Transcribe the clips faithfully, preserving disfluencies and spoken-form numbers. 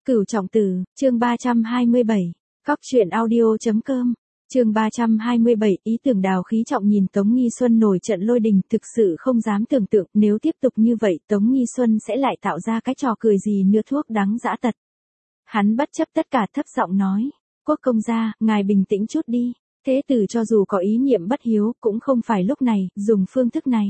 Cửu Trọng Tử, chương ba trăm hai mươi bảy, Góc truyện audio.com, chương ba trăm hai mươi bảy, ý tưởng Đào Khí Trọng nhìn Tống Nghi Xuân nổi trận lôi đình, thực sự không dám tưởng tượng, nếu tiếp tục như vậy Tống Nghi Xuân sẽ lại tạo ra cái trò cười gì nữa thuốc đắng dã tật. Hắn bất chấp tất cả thấp giọng nói, Quốc công gia, ngài bình tĩnh chút đi, thế tử cho dù có ý niệm bất hiếu, cũng không phải lúc này, dùng phương thức này.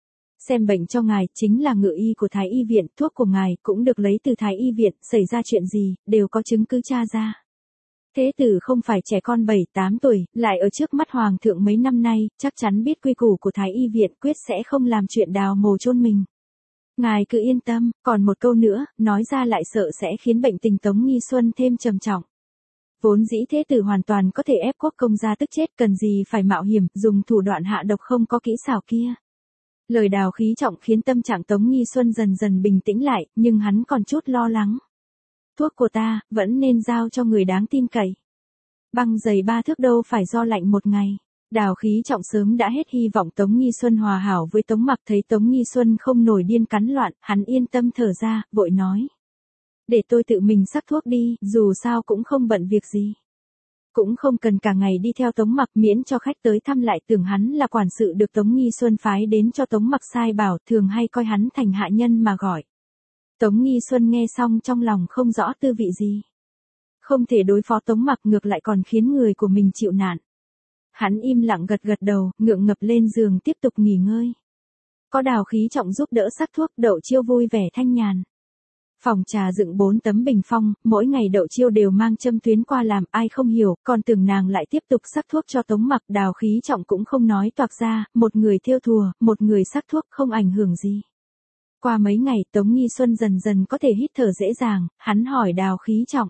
Xem bệnh cho ngài, chính là ngự y của Thái Y Viện, thuốc của ngài cũng được lấy từ Thái Y Viện, xảy ra chuyện gì, đều có chứng cứ tra ra. Thế tử không phải trẻ con bảy tám tuổi, lại ở trước mắt Hoàng thượng mấy năm nay, chắc chắn biết quy củ của Thái Y Viện, quyết sẽ không làm chuyện đào mồ chôn mình. Ngài cứ yên tâm, còn một câu nữa, nói ra lại sợ sẽ khiến bệnh tình Tống Nghi Xuân thêm trầm trọng. Vốn dĩ thế tử hoàn toàn có thể ép quốc công gia tức chết, cần gì phải mạo hiểm, dùng thủ đoạn hạ độc không có kỹ xảo kia. Lời Đào Khí Trọng khiến tâm trạng Tống Nghi Xuân dần dần bình tĩnh lại, nhưng hắn còn chút lo lắng. Thuốc của ta, vẫn nên giao cho người đáng tin cậy. Băng dày ba thước đâu phải do lạnh một ngày. Đào Khí Trọng sớm đã hết hy vọng Tống Nghi Xuân hòa hảo với Tống Mặc, thấy Tống Nghi Xuân không nổi điên cắn loạn, hắn yên tâm thở ra, vội nói. Để tôi tự mình sắc thuốc đi, dù sao cũng không bận việc gì. Cũng không cần cả ngày đi theo Tống Mặc, miễn cho khách tới thăm lại tưởng hắn là quản sự được Tống Nghi Xuân phái đến cho Tống Mặc sai bảo, thường hay coi hắn thành hạ nhân mà gọi. Tống Nghi Xuân nghe xong trong lòng không rõ tư vị gì. Không thể đối phó Tống Mặc, ngược lại còn khiến người của mình chịu nạn. Hắn im lặng gật gật đầu, ngượng ngập lên giường tiếp tục nghỉ ngơi. Có Đào Khí Trọng giúp đỡ sắc thuốc, Đậu Chiêu vui vẻ thanh nhàn. Phòng trà dựng bốn tấm bình phong, mỗi ngày Đậu Chiêu đều mang châm tuyến qua làm, ai không hiểu, còn tưởng nàng lại tiếp tục sắc thuốc cho Tống Mặc. Đào Khí Trọng cũng không nói toạc ra, một người thêu thùa, một người sắc thuốc không ảnh hưởng gì. Qua mấy ngày Tống Nghi Xuân dần dần có thể hít thở dễ dàng, hắn hỏi Đào Khí Trọng.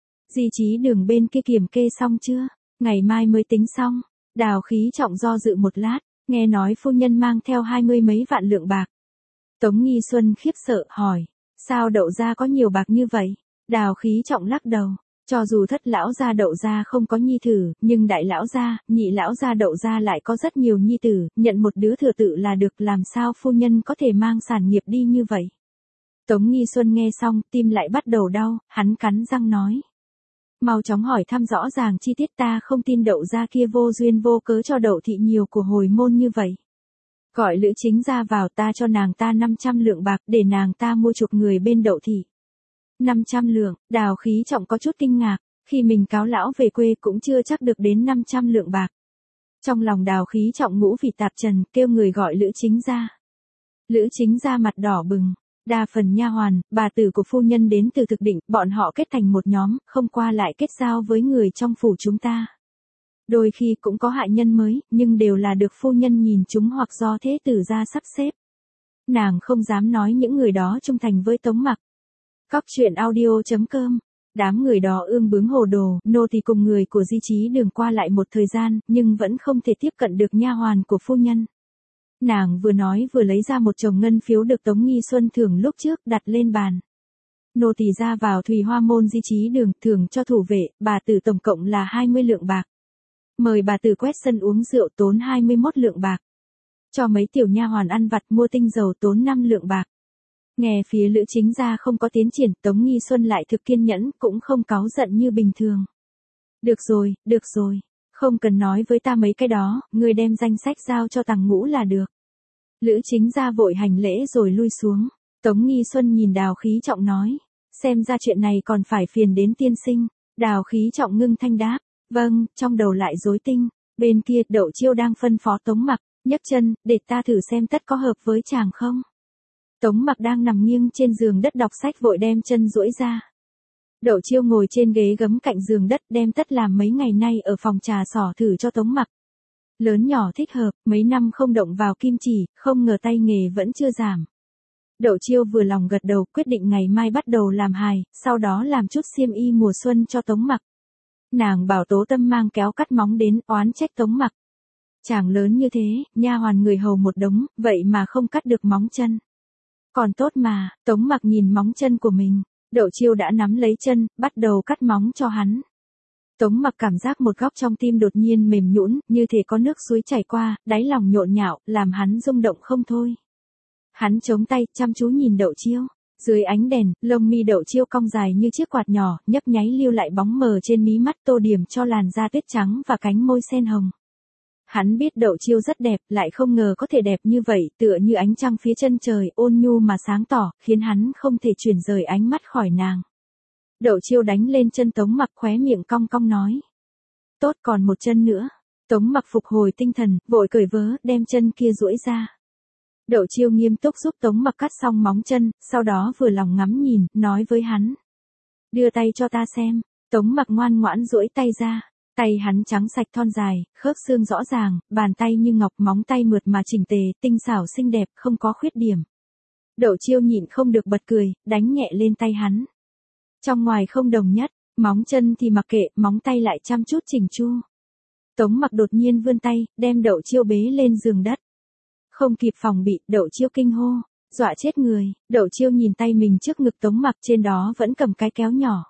Di trí đường bên kia kiểm kê xong chưa? Ngày mai mới tính xong. Đào Khí Trọng do dự một lát, nghe nói phu nhân mang theo hai mươi mấy vạn lượng bạc. Tống Nghi Xuân khiếp sợ hỏi. Sao Đậu gia có nhiều bạc như vậy? Đào Khí Trọng lắc đầu. Cho dù thất lão gia Đậu gia không có nhi tử, nhưng đại lão gia, nhị lão gia Đậu gia lại có rất nhiều nhi tử, nhận một đứa thừa tự là được, làm sao phu nhân có thể mang sản nghiệp đi như vậy? Tống Nghi Xuân nghe xong, tim lại bắt đầu đau, hắn cắn răng nói. Mau chóng hỏi thăm rõ ràng chi tiết, ta không tin Đậu gia kia vô duyên vô cớ cho Đậu thị nhiều của hồi môn như vậy. Gọi Lữ Chính ra vào, ta cho nàng ta năm trăm lượng bạc, để nàng ta mua chuộc người bên Đậu thị. năm trăm lượng, Đào Khí Trọng có chút kinh ngạc, khi mình cáo lão về quê cũng chưa chắc được đến năm trăm lượng bạc. Trong lòng Đào Khí Trọng ngũ vị tạp trần, kêu người gọi Lữ Chính ra. Lữ Chính ra mặt đỏ bừng, đa phần nha hoàn, bà tử của phu nhân đến từ Thực Định, bọn họ kết thành một nhóm, không qua lại kết giao với người trong phủ chúng ta. Đôi khi cũng có hạ nhân mới, nhưng đều là được phu nhân nhìn chúng hoặc do thế tử gia sắp xếp. Nàng không dám nói những người đó trung thành với Tống Mặc. Góc truyện audio.com, đám người đó ương bướng hồ đồ, nô tỳ cùng người của Di trí đường qua lại một thời gian, nhưng vẫn không thể tiếp cận được nha hoàn của phu nhân. Nàng vừa nói vừa lấy ra một chồng ngân phiếu được Tống Nghi Xuân thưởng lúc trước, đặt lên bàn. Nô tỳ ra vào Thùy Hoa môn Di trí đường, thưởng cho thủ vệ, bà tử tổng cộng là hai mươi lượng bạc. Mời bà tử quét sân uống rượu tốn hai mươi mốt lượng bạc. Cho mấy tiểu nha hoàn ăn vặt mua tinh dầu tốn năm lượng bạc. Nghe phía Lữ Chính gia không có tiến triển, Tống Nghi Xuân lại thực kiên nhẫn, cũng không cáu giận như bình thường. Được rồi, được rồi, không cần nói với ta mấy cái đó, người đem danh sách giao cho Tằng Ngũ là được. Lữ Chính gia vội hành lễ rồi lui xuống. Tống Nghi Xuân nhìn Đào Khí Trọng nói, xem ra chuyện này còn phải phiền đến tiên sinh. Đào Khí Trọng ngưng thanh đáp, vâng, trong đầu lại rối tinh. Bên kia Đậu Chiêu đang phân phó Tống Mặc, nhấc chân, để ta thử xem tất có hợp với chàng không. Tống Mặc đang nằm nghiêng trên giường đất đọc sách vội đem chân duỗi ra. Đậu Chiêu ngồi trên ghế gấm cạnh giường đất, đem tất làm mấy ngày nay ở phòng trà xỏ thử cho Tống Mặc. Lớn nhỏ thích hợp, mấy năm không động vào kim chỉ, không ngờ tay nghề vẫn chưa giảm. Đậu Chiêu vừa lòng gật đầu, quyết định ngày mai bắt đầu làm hài, sau đó làm chút xiêm y mùa xuân cho Tống Mặc. Nàng bảo Tố Tâm mang kéo cắt móng đến, oán trách Tống Mặc. Chàng lớn như thế, nha hoàn người hầu một đống, vậy mà không cắt được móng chân. Còn tốt mà, Tống Mặc nhìn móng chân của mình, Đậu Chiêu đã nắm lấy chân, bắt đầu cắt móng cho hắn. Tống Mặc cảm giác một góc trong tim đột nhiên mềm nhũn, như thể có nước suối chảy qua, đáy lòng nhộn nhạo, làm hắn rung động không thôi. Hắn chống tay, chăm chú nhìn Đậu Chiêu. Dưới ánh đèn, lông mi Đậu Chiêu cong dài như chiếc quạt nhỏ, nhấp nháy lưu lại bóng mờ trên mí mắt, tô điểm cho làn da tuyết trắng và cánh môi sen hồng. Hắn biết Đậu Chiêu rất đẹp, lại không ngờ có thể đẹp như vậy, tựa như ánh trăng phía chân trời, ôn nhu mà sáng tỏ, khiến hắn không thể chuyển rời ánh mắt khỏi nàng. Đậu Chiêu đánh lên chân Tống Mặc, khóe miệng cong cong nói. Tốt, còn một chân nữa. Tống Mặc phục hồi tinh thần, vội cởi vớ, đem chân kia duỗi ra. Đậu Chiêu nghiêm túc giúp Tống Mặc cắt xong móng chân, sau đó vừa lòng ngắm nhìn, nói với hắn. Đưa tay cho ta xem. Tống Mặc ngoan ngoãn duỗi tay ra. Tay hắn trắng sạch thon dài, khớp xương rõ ràng, bàn tay như ngọc, móng tay mượt mà chỉnh tề, tinh xảo xinh đẹp, không có khuyết điểm. Đậu Chiêu nhịn không được bật cười, đánh nhẹ lên tay hắn. Trong ngoài không đồng nhất, móng chân thì mặc kệ, móng tay lại chăm chút chỉnh chu. Tống Mặc đột nhiên vươn tay, đem Đậu Chiêu bế lên giường đất. Không kịp phòng bị, Đậu Chiêu kinh hô, dọa chết người. Đậu Chiêu nhìn tay mình trước ngực Tống Mặc, trên đó vẫn cầm cái kéo nhỏ.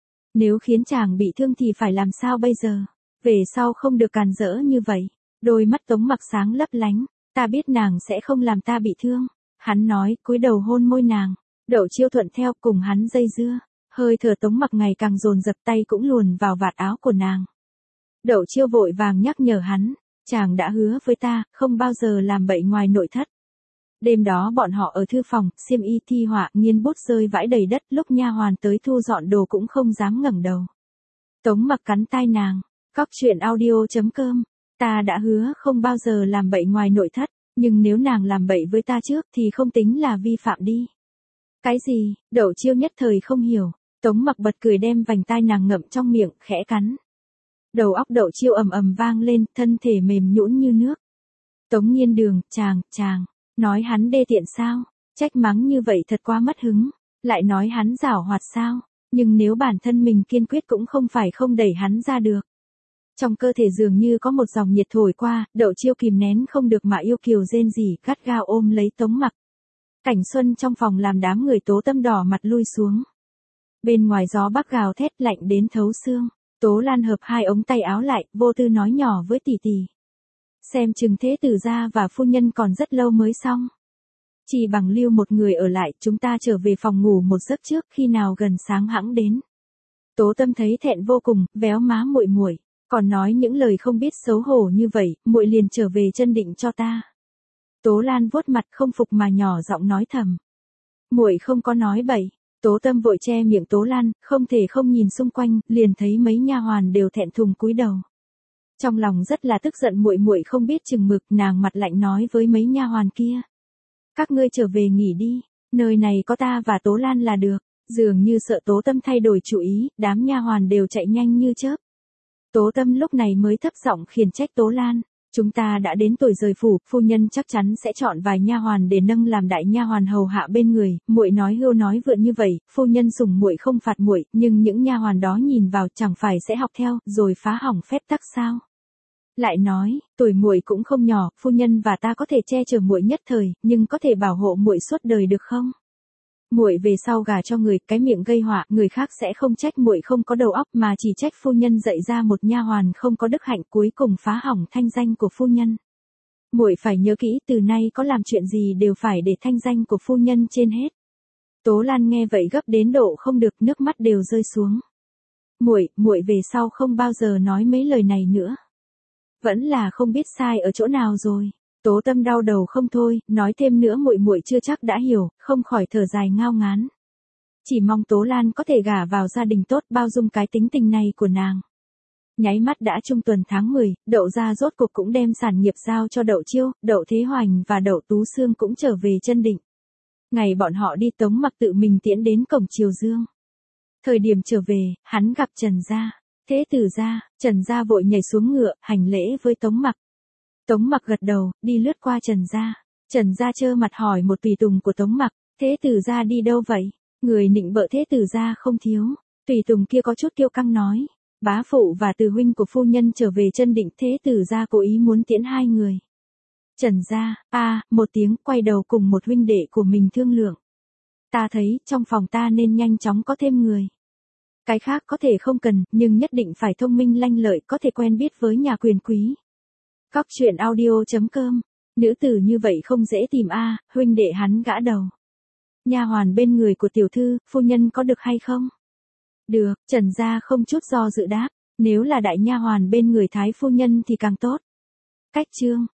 Nếu khiến chàng bị thương thì phải làm sao bây giờ? Về sau không được càn rỡ như vậy. Đôi mắt Tống Mặc sáng lấp lánh. Ta biết nàng sẽ không làm ta bị thương. Hắn nói, cúi đầu hôn môi nàng. Đậu Chiêu thuận theo, cùng hắn dây dưa. Hơi thở Tống Mặc ngày càng dồn dập, tay cũng luồn vào vạt áo của nàng. Đậu Chiêu vội vàng nhắc nhở hắn. Chàng đã hứa với ta, không bao giờ làm bậy ngoài nội thất. Đêm đó bọn họ ở thư phòng, xiêm y thi họa, nghiên bút rơi vãi đầy đất, lúc nha hoàn tới thu dọn đồ cũng không dám ngẩng đầu. Tống Mặc cắn tai nàng, cóc truyện audio chấm com, ta đã hứa không bao giờ làm bậy ngoài nội thất, nhưng nếu nàng làm bậy với ta trước thì không tính là vi phạm đi. Cái gì? Đậu Chiêu nhất thời không hiểu. Tống Mặc bật cười, đem vành tai nàng ngậm trong miệng, khẽ cắn. Đầu óc Đậu Chiêu ầm ầm vang lên, thân thể mềm nhũn như nước. Tống Nghiên Đường, chàng, chàng, nói hắn đê tiện sao? Trách mắng như vậy thật quá mất hứng. Lại nói hắn giảo hoạt sao? Nhưng nếu bản thân mình kiên quyết cũng không phải không đẩy hắn ra được. Trong cơ thể dường như có một dòng nhiệt thổi qua, Đậu Chiêu kìm nén không được mà yêu kiều rên rỉ, gắt gao ôm lấy Tống Mặc. Cảnh xuân trong phòng làm đám người Tố Tâm đỏ mặt lui xuống. Bên ngoài gió bắc gào thét lạnh đến thấu xương. Tố Lan hợp hai ống tay áo lại, vô tư nói nhỏ với tỷ tỷ. Xem chừng thế tử gia và phu nhân còn rất lâu mới xong. Chỉ bằng lưu một người ở lại, chúng ta trở về phòng ngủ một giấc trước, khi nào gần sáng hẵng đến. Tố Tâm thấy thẹn vô cùng, véo má muội muội, còn nói những lời không biết xấu hổ như vậy, muội liền trở về chân định cho ta. Tố Lan vuốt mặt không phục mà nhỏ giọng nói thầm. Muội không có nói bậy. Tố Tâm vội che miệng Tố Lan, không thể không nhìn xung quanh, liền thấy mấy nha hoàn đều thẹn thùng cúi đầu. Trong lòng rất là tức giận, muội muội không biết chừng mực, nàng mặt lạnh nói với mấy nha hoàn kia. Các ngươi trở về nghỉ đi, nơi này có ta và Tố Lan là được. Dường như sợ Tố Tâm thay đổi chủ ý, đám nha hoàn đều chạy nhanh như chớp. Tố Tâm lúc này mới thấp giọng khiển trách Tố Lan. Chúng ta đã đến tuổi rời phủ, phu nhân chắc chắn sẽ chọn vài nha hoàn để nâng làm đại nha hoàn hầu hạ bên người. Muội nói hưu nói vượn như vậy, phu nhân sủng muội không phạt muội, nhưng những nha hoàn đó nhìn vào chẳng phải sẽ học theo, rồi phá hỏng phép tắc sao? Lại nói, tuổi muội cũng không nhỏ, phu nhân và ta có thể che chở muội nhất thời, nhưng có thể bảo hộ muội suốt đời được không? Muội về sau gả cho người, cái miệng gây họa, người khác sẽ không trách muội không có đầu óc, mà chỉ trách phu nhân dạy ra một nha hoàn không có đức hạnh, cuối cùng phá hỏng thanh danh của phu nhân. Muội phải nhớ kỹ, từ nay có làm chuyện gì đều phải để thanh danh của phu nhân trên hết. Tố Lan nghe vậy gấp đến độ không được, nước mắt đều rơi xuống. Muội, muội về sau không bao giờ nói mấy lời này nữa. Vẫn là không biết sai ở chỗ nào rồi. Tố Tâm đau đầu không thôi, nói thêm nữa muội muội chưa chắc đã hiểu, không khỏi thở dài ngao ngán. Chỉ mong Tố Lan có thể gả vào gia đình tốt, bao dung cái tính tình này của nàng. Nháy mắt đã trung tuần tháng mười, Đậu gia rốt cuộc cũng đem sản nghiệp giao cho Đậu Chiêu, Đậu Thế Hoành và Đậu Tú Sương cũng trở về chân định. Ngày bọn họ đi, Tống Mặc tự mình tiễn đến cổng Triều Dương. Thời điểm trở về, hắn gặp Trần gia. Thế tử gia, Trần gia vội nhảy xuống ngựa, hành lễ với Tống Mặc. Tống Mặc gật đầu, đi lướt qua Trần gia. Trần gia trơ mặt hỏi một tùy tùng của Tống Mặc, thế tử gia đi đâu vậy? Người nịnh bợ thế tử gia không thiếu. Tùy tùng kia có chút kiêu căng nói, bá phụ và từ huynh của phu nhân trở về chân định, thế tử gia cố ý muốn tiễn hai người. Trần gia, a, một tiếng, quay đầu cùng một huynh đệ của mình thương lượng. Ta thấy, trong phòng ta nên nhanh chóng có thêm người. Cái khác có thể không cần, nhưng nhất định phải thông minh lanh lợi, có thể quen biết với nhà quyền quý. Cóc truyện audio chấm com, nữ tử như vậy không dễ tìm a, huynh đệ hắn gã đầu. Nha hoàn bên người của tiểu thư, phu nhân có được hay không? Được, Trần gia không chút do dự đáp, nếu là đại nha hoàn bên người thái phu nhân thì càng tốt. Cách chương